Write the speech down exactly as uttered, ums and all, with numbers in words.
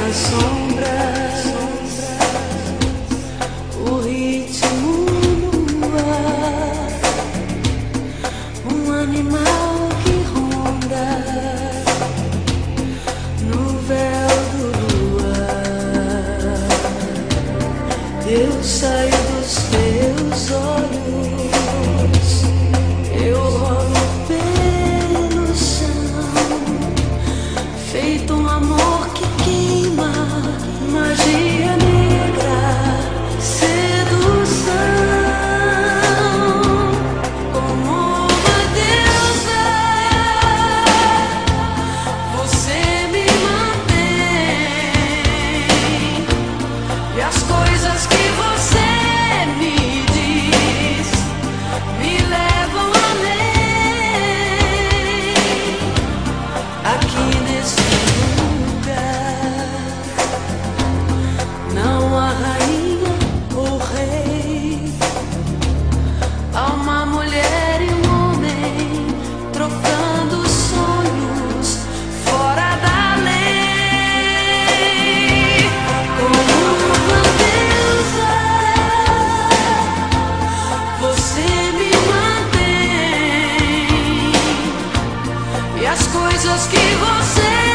nas sombras, o ritmo no ar, um animal que ronda no véu do luar. Eu saio dos teus olhos, eu rolo pelo chão, feito um amor que queima, magia negra, sedução. Como uma deusa, você me mantém, e as coisas que você me diz me levam além. Aqui nesse lugar não há rainha ou rei, há uma mulher e um homem trocando sonhos fora da lei. Como uma deusa, você me mantém, e as coisas que você